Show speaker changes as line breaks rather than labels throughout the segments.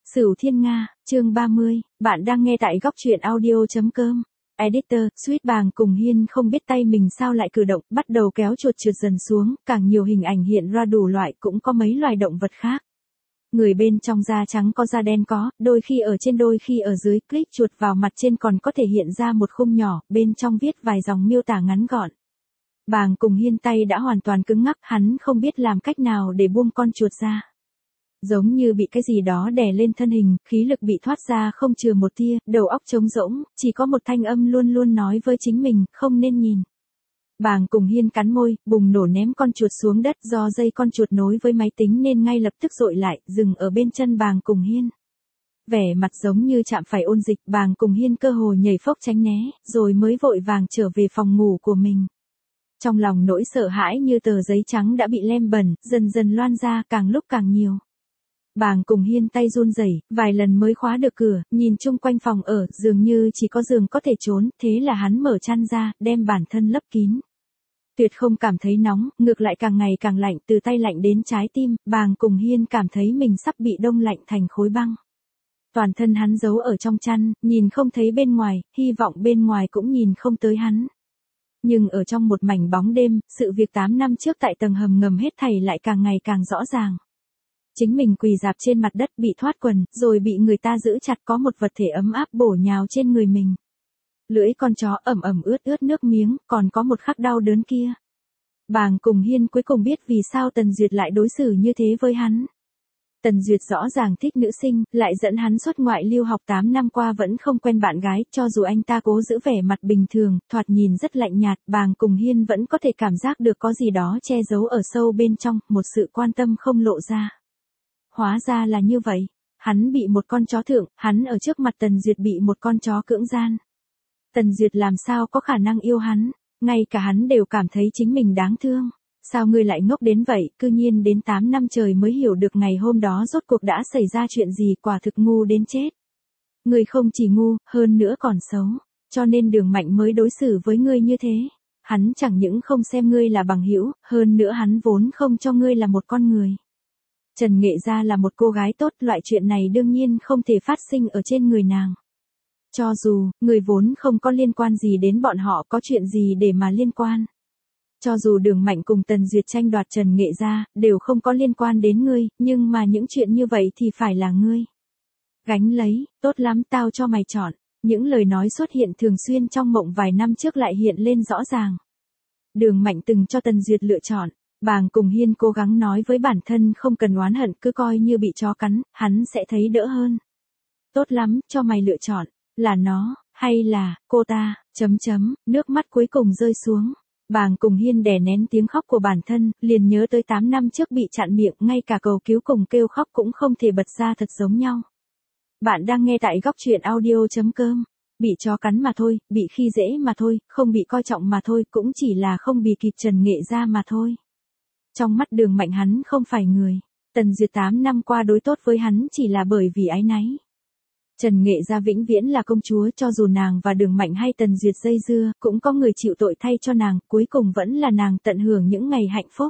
Sửu Thiên Nga, chương 30, bạn đang nghe tại góc truyện audio.com. Editor, Sweet Bàng cùng Hiên không biết tay mình sao lại cử động, bắt đầu kéo chuột trượt dần xuống, càng nhiều hình ảnh hiện ra đủ loại, cũng có mấy loài động vật khác. Người bên trong da trắng có da đen có, đôi khi ở trên đôi khi ở dưới, click chuột vào mặt trên còn có thể hiện ra một khung nhỏ, bên trong viết vài dòng miêu tả ngắn gọn. Bàng cùng Hiên tay đã hoàn toàn cứng ngắc, hắn không biết làm cách nào để buông con chuột ra. Giống như bị cái gì đó đè lên thân hình, khí lực bị thoát ra không chừa một tia, đầu óc trống rỗng, chỉ có một thanh âm luôn luôn nói với chính mình, không nên nhìn. Bàng cùng Hiên cắn môi, bùng nổ ném con chuột xuống đất, do dây con chuột nối với máy tính nên ngay lập tức dội lại, dừng ở bên chân Bàng cùng Hiên. Vẻ mặt giống như chạm phải ôn dịch, Bàng cùng Hiên cơ hồ nhảy phốc tránh né, rồi mới vội vàng trở về phòng ngủ của mình. Trong lòng nỗi sợ hãi như tờ giấy trắng đã bị lem bẩn, dần dần loan ra, càng lúc càng nhiều. Bàng cùng Hiên tay run rẩy, vài lần mới khóa được cửa, nhìn chung quanh phòng ở, dường như chỉ có giường có thể trốn, thế là hắn mở chăn ra, đem bản thân lấp kín. Tuyệt không cảm thấy nóng, ngược lại càng ngày càng lạnh, từ tay lạnh đến trái tim, Bàng cùng Hiên cảm thấy mình sắp bị đông lạnh thành khối băng. Toàn thân hắn giấu ở trong chăn, nhìn không thấy bên ngoài, hy vọng bên ngoài cũng nhìn không tới hắn. Nhưng ở trong một mảnh bóng đêm, sự việc 8 năm trước tại tầng hầm ngầm hết thảy lại càng ngày càng rõ ràng. Chính mình quỳ rạp trên mặt đất bị thoát quần, rồi bị người ta giữ chặt, có một vật thể ấm áp bổ nhào trên người mình. Lưỡi con chó ẩm ẩm ướt ướt nước miếng, còn có một khắc đau đớn kia. Bàng cùng Hiên cuối cùng biết vì sao Tần Duyệt lại đối xử như thế với hắn. Tần Duyệt rõ ràng thích nữ sinh, lại dẫn hắn xuất ngoại lưu học 8 năm qua vẫn không quen bạn gái, cho dù anh ta cố giữ vẻ mặt bình thường, thoạt nhìn rất lạnh nhạt, Bàng cùng Hiên vẫn có thể cảm giác được có gì đó che giấu ở sâu bên trong, một sự quan tâm không lộ ra. Hóa ra là như vậy, hắn bị một con chó thượng, hắn ở trước mặt Tần Duyệt bị một con chó cưỡng gian. Tần Duyệt làm sao có khả năng yêu hắn, ngay cả hắn đều cảm thấy chính mình đáng thương. Sao ngươi lại ngốc đến vậy, cư nhiên đến 8 năm trời mới hiểu được ngày hôm đó rốt cuộc đã xảy ra chuyện gì, quả thực ngu đến chết. Ngươi không chỉ ngu, hơn nữa còn xấu, cho nên Đường Mạnh mới đối xử với ngươi như thế. Hắn chẳng những không xem ngươi là bằng hữu, hơn nữa hắn vốn không cho ngươi là một con người. Trần Nghệ Gia là một cô gái tốt, loại chuyện này đương nhiên không thể phát sinh ở trên người nàng. Cho dù, người vốn không có liên quan gì đến bọn họ, có chuyện gì để mà liên quan. Cho dù Đường Mạnh cùng Tần Duyệt tranh đoạt Trần Nghệ Gia, đều không có liên quan đến ngươi, nhưng mà những chuyện như vậy thì phải là ngươi gánh lấy. Tốt lắm, tao cho mày chọn. Những lời nói xuất hiện thường xuyên trong mộng vài năm trước lại hiện lên rõ ràng. Đường Mạnh từng cho Tần Duyệt lựa chọn. Bàng cùng Hiên cố gắng nói với bản thân không cần oán hận, cứ coi như bị chó cắn, hắn sẽ thấy đỡ hơn. Tốt lắm, cho mày lựa chọn, là nó, hay là, cô ta, nước mắt cuối cùng rơi xuống. Bàng cùng Hiên đè nén tiếng khóc của bản thân, liền nhớ tới 8 năm trước bị chặn miệng, ngay cả cầu cứu cùng kêu khóc cũng không thể bật ra thật giống nhau. Bạn đang nghe tại góc truyện audio.com. Bị chó cắn mà thôi, bị khi dễ mà thôi, không bị coi trọng mà thôi, cũng chỉ là không bị kịp Trần Nghệ Gia mà thôi. Trong mắt Đường Mạnh hắn không phải người. Tần Duyệt 8 năm qua đối tốt với hắn chỉ là bởi vì áy náy. Trần Nghệ Gia vĩnh viễn là công chúa, cho dù nàng và Đường Mạnh hay Tần Duyệt dây dưa, cũng có người chịu tội thay cho nàng, cuối cùng vẫn là nàng tận hưởng những ngày hạnh phúc.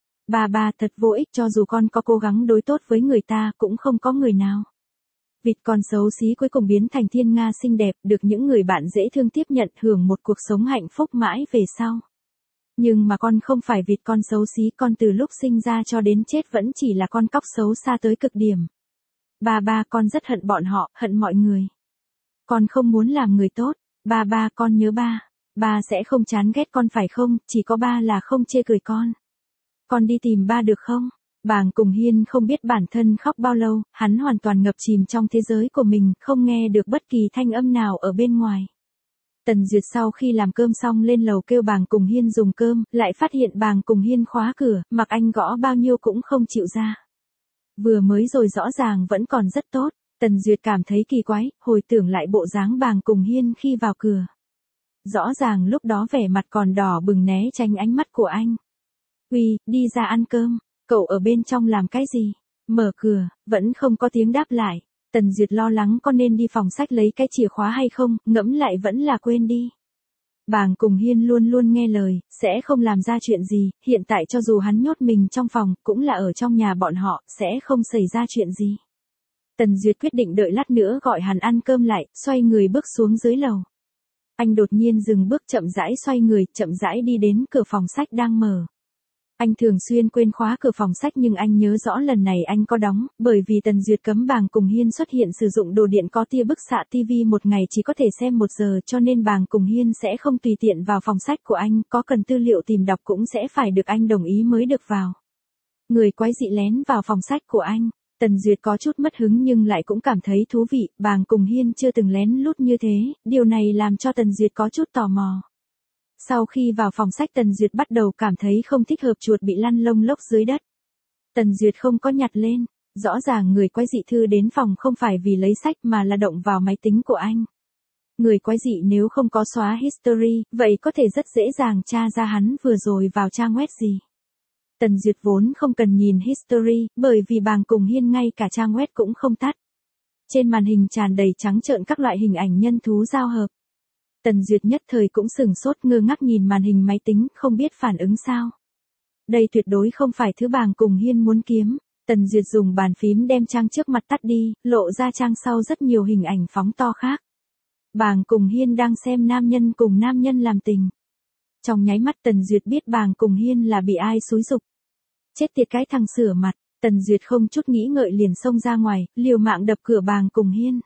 Ba thật vô ích, cho dù con có cố gắng đối tốt với người ta, cũng không có người nào. Vịt con xấu xí cuối cùng biến thành thiên nga xinh đẹp, được những người bạn dễ thương tiếp nhận, hưởng một cuộc sống hạnh phúc mãi về sau. Nhưng mà con không phải vịt con xấu xí, con từ lúc sinh ra cho đến chết vẫn chỉ là con cóc xấu xa tới cực điểm. Ba con rất hận bọn họ, hận mọi người. Con không muốn làm người tốt. Ba con nhớ ba. Ba sẽ không chán ghét con phải không, chỉ có ba là không chê cười con. Con đi tìm ba được không? Bàng cùng Hiên không biết bản thân khóc bao lâu, hắn hoàn toàn ngập chìm trong thế giới của mình, không nghe được bất kỳ thanh âm nào ở bên ngoài. Tần Duyệt sau khi làm cơm xong lên lầu kêu Bàng cùng Hiên dùng cơm, lại phát hiện Bàng cùng Hiên khóa cửa, mặc anh gõ bao nhiêu cũng không chịu ra. Vừa mới rồi rõ ràng vẫn còn rất tốt, Tần Duyệt cảm thấy kỳ quái, hồi tưởng lại bộ dáng Bàng cùng Hiên khi vào cửa. Rõ ràng lúc đó vẻ mặt còn đỏ bừng né tránh ánh mắt của anh. Uy, đi ra ăn cơm, cậu ở bên trong làm cái gì? Mở cửa, vẫn không có tiếng đáp lại. Tần Duyệt lo lắng có nên đi phòng sách lấy cái chìa khóa hay không, ngẫm lại vẫn là quên đi. Bàng cùng Hiên luôn luôn nghe lời, sẽ không làm ra chuyện gì, hiện tại cho dù hắn nhốt mình trong phòng, cũng là ở trong nhà bọn họ, sẽ không xảy ra chuyện gì. Tần Duyệt quyết định đợi lát nữa gọi hắn ăn cơm lại, xoay người bước xuống dưới lầu. Anh đột nhiên dừng bước chậm rãi xoay người, chậm rãi đi đến cửa phòng sách đang mở. Anh thường xuyên quên khóa cửa phòng sách nhưng anh nhớ rõ lần này anh có đóng, bởi vì Tần Duyệt cấm Bàng Cùng Hiên xuất hiện sử dụng đồ điện có tia bức xạ TV một ngày chỉ có thể xem 1 giờ cho nên Bàng Cùng Hiên sẽ không tùy tiện vào phòng sách của anh, có cần tư liệu tìm đọc cũng sẽ phải được anh đồng ý mới được vào. Người quái dị lén vào phòng sách của anh. Tần Duyệt có chút mất hứng nhưng lại cũng cảm thấy thú vị, Bàng Cùng Hiên chưa từng lén lút như thế, điều này làm cho Tần Duyệt có chút tò mò. Sau khi vào phòng sách Tần Duyệt bắt đầu cảm thấy không thích hợp, chuột bị lăn lông lốc dưới đất. Tần Duyệt không có nhặt lên, rõ ràng người quái dị thư đến phòng không phải vì lấy sách mà là động vào máy tính của anh. Người quái dị nếu không có xóa history, vậy có thể rất dễ dàng tra ra hắn vừa rồi vào trang web gì. Tần Duyệt vốn không cần nhìn history, bởi vì Bàng Cùng Hiên ngay cả trang web cũng không tắt. Trên màn hình tràn đầy trắng trợn các loại hình ảnh nhân thú giao hợp. Tần Duyệt nhất thời cũng sửng sốt ngơ ngác nhìn màn hình máy tính, không biết phản ứng sao. Đây tuyệt đối không phải thứ Bàng Cùng Hiên muốn kiếm. Tần Duyệt dùng bàn phím đem trang trước mặt tắt đi, lộ ra trang sau rất nhiều hình ảnh phóng to khác. Bàng Cùng Hiên đang xem nam nhân cùng nam nhân làm tình. Trong nháy mắt Tần Duyệt biết Bàng Cùng Hiên là bị ai xúi giục. Chết tiệt cái thằng sửa mặt, Tần Duyệt không chút nghĩ ngợi liền xông ra ngoài, liều mạng đập cửa Bàng Cùng Hiên.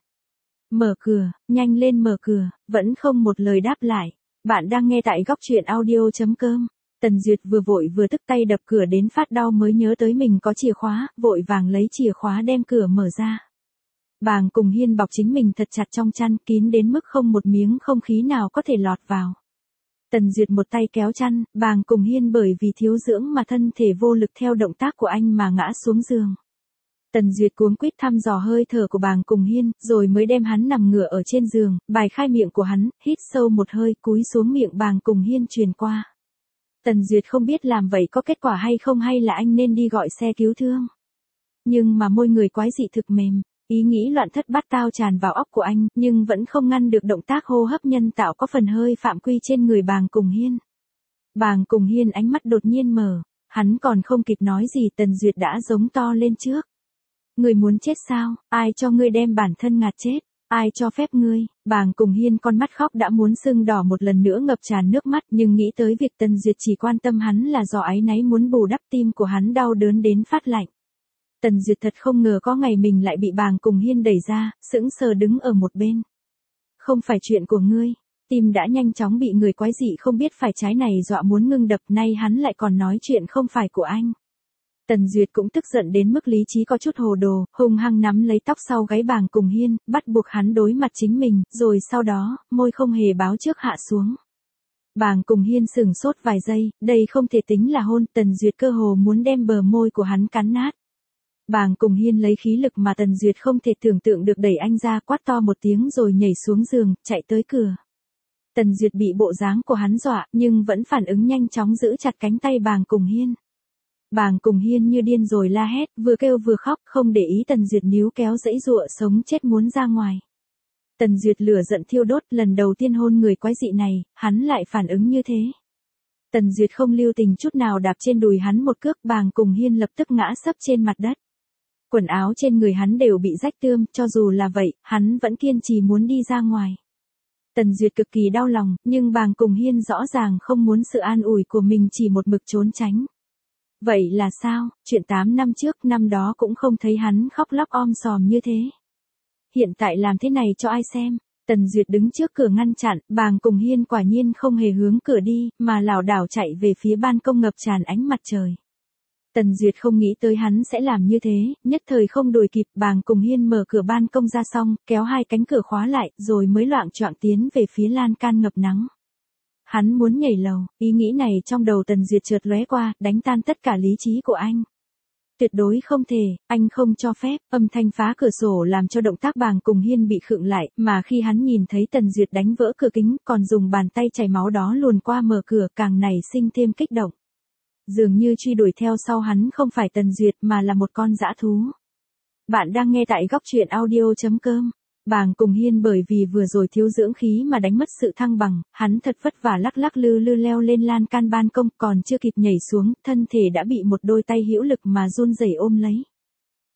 Mở cửa, nhanh lên mở cửa, vẫn không một lời đáp lại. Bạn đang nghe tại góc truyện audio.com. Tần Duyệt vừa vội vừa tức tay đập cửa đến phát đau mới nhớ tới mình có chìa khóa, vội vàng lấy chìa khóa đem cửa mở ra. Bàng Cùng Hiên bọc chính mình thật chặt trong chăn, kín đến mức không một miếng không khí nào có thể lọt vào. Tần Duyệt một tay kéo chăn, Bàng Cùng Hiên bởi vì thiếu dưỡng mà thân thể vô lực theo động tác của anh mà ngã xuống giường. Tần Duyệt cuống quýt thăm dò hơi thở của Bàng Cùng Hiên, rồi mới đem hắn nằm ngửa ở trên giường, bài khai miệng của hắn, hít sâu một hơi, cúi xuống miệng Bàng Cùng Hiên truyền qua. Tần Duyệt không biết làm vậy có kết quả hay không hay là anh nên đi gọi xe cứu thương. Nhưng mà môi người quái dị thực mềm, ý nghĩ loạn thất bát tao tràn vào óc của anh, nhưng vẫn không ngăn được động tác hô hấp nhân tạo có phần hơi phạm quy trên người Bàng Cùng Hiên. Bàng Cùng Hiên ánh mắt đột nhiên mở, hắn còn không kịp nói gì Tần Duyệt đã giống to lên trước. Người muốn chết sao, ai cho ngươi đem bản thân ngạt chết, ai cho phép ngươi, Bàng Cùng Hiên con mắt khóc đã muốn sưng đỏ một lần nữa ngập tràn nước mắt nhưng nghĩ tới việc Tần Duyệt chỉ quan tâm hắn là do áy náy muốn bù đắp tim của hắn đau đớn đến phát lạnh. Tần Duyệt thật không ngờ có ngày mình lại bị Bàng Cùng Hiên đẩy ra, sững sờ đứng ở một bên. Không phải chuyện của ngươi, tim đã nhanh chóng bị người quái dị không biết phải trái này dọa muốn ngưng đập, nay hắn lại còn nói chuyện không phải của anh. Tần Duyệt cũng tức giận đến mức lý trí có chút hồ đồ, hung hăng nắm lấy tóc sau gáy Bàng Cùng Hiên, bắt buộc hắn đối mặt chính mình, rồi sau đó, môi không hề báo trước hạ xuống. Bàng Cùng Hiên sửng sốt vài giây, đây không thể tính là hôn, Tần Duyệt cơ hồ muốn đem bờ môi của hắn cắn nát. Bàng Cùng Hiên lấy khí lực mà Tần Duyệt không thể tưởng tượng được đẩy anh ra, quát to một tiếng rồi nhảy xuống giường, chạy tới cửa. Tần Duyệt bị bộ dáng của hắn dọa, nhưng vẫn phản ứng nhanh chóng giữ chặt cánh tay Bàng Cùng Hiên. Bàng Cùng Hiên như điên rồi la hét, vừa kêu vừa khóc, không để ý Tần Duyệt níu kéo giãy giụa sống chết muốn ra ngoài. Tần Duyệt lửa giận thiêu đốt, lần đầu tiên hôn người quái dị này, hắn lại phản ứng như thế. Tần Duyệt không lưu tình chút nào đạp trên đùi hắn một cước, Bàng Cùng Hiên lập tức ngã sấp trên mặt đất. Quần áo trên người hắn đều bị rách tươm, cho dù là vậy, hắn vẫn kiên trì muốn đi ra ngoài. Tần Duyệt cực kỳ đau lòng, nhưng Bàng Cùng Hiên rõ ràng không muốn sự an ủi của mình, chỉ một mực trốn tránh. Vậy là sao, chuyện 8 năm trước, năm đó cũng không thấy hắn khóc lóc om sòm như thế. Hiện tại làm thế này cho ai xem? Tần Duyệt đứng trước cửa ngăn chặn, Bàng Cùng Hiên quả nhiên không hề hướng cửa đi, mà lảo đảo chạy về phía ban công ngập tràn ánh mặt trời. Tần Duyệt không nghĩ tới hắn sẽ làm như thế, nhất thời không đuổi kịp, Bàng Cùng Hiên mở cửa ban công ra xong, kéo hai cánh cửa khóa lại, rồi mới loạng choạng tiến về phía lan can ngập nắng. Hắn muốn nhảy lầu, ý nghĩ này trong đầu Tần Duyệt chợt lóe qua, đánh tan tất cả lý trí của anh. Tuyệt đối không thể, anh không cho phép, âm thanh phá cửa sổ làm cho động tác Bàng Cùng Hiên bị khựng lại, mà khi hắn nhìn thấy Tần Duyệt đánh vỡ cửa kính, còn dùng bàn tay chảy máu đó luồn qua mở cửa, càng nảy sinh thêm kích động. Dường như truy đuổi theo sau hắn không phải Tần Duyệt mà là một con dã thú. Bạn đang nghe tại góc truyện audio.com. Bàng Cùng Hiên bởi vì vừa rồi thiếu dưỡng khí mà đánh mất sự thăng bằng, hắn thật vất vả lắc lắc lư lư leo lên lan can ban công, còn chưa kịp nhảy xuống, thân thể đã bị một đôi tay hữu lực mà run rẩy ôm lấy.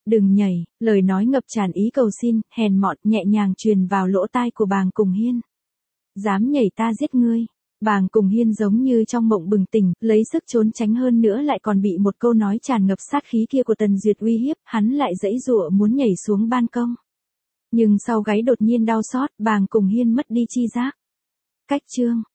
Đừng nhảy, lời nói ngập tràn ý cầu xin, hèn mọn, nhẹ nhàng truyền vào lỗ tai của Bàng Cùng Hiên. Dám nhảy ta giết ngươi. Bàng Cùng Hiên giống như trong mộng bừng tỉnh, lấy sức trốn tránh hơn nữa lại còn bị một câu nói tràn ngập sát khí kia của Tần Duyệt uy hiếp, hắn lại giãy giụa muốn nhảy xuống ban công. Nhưng sau gáy đột nhiên đau xót, Bàng Cùng Hiên mất đi chi giác. Cách chương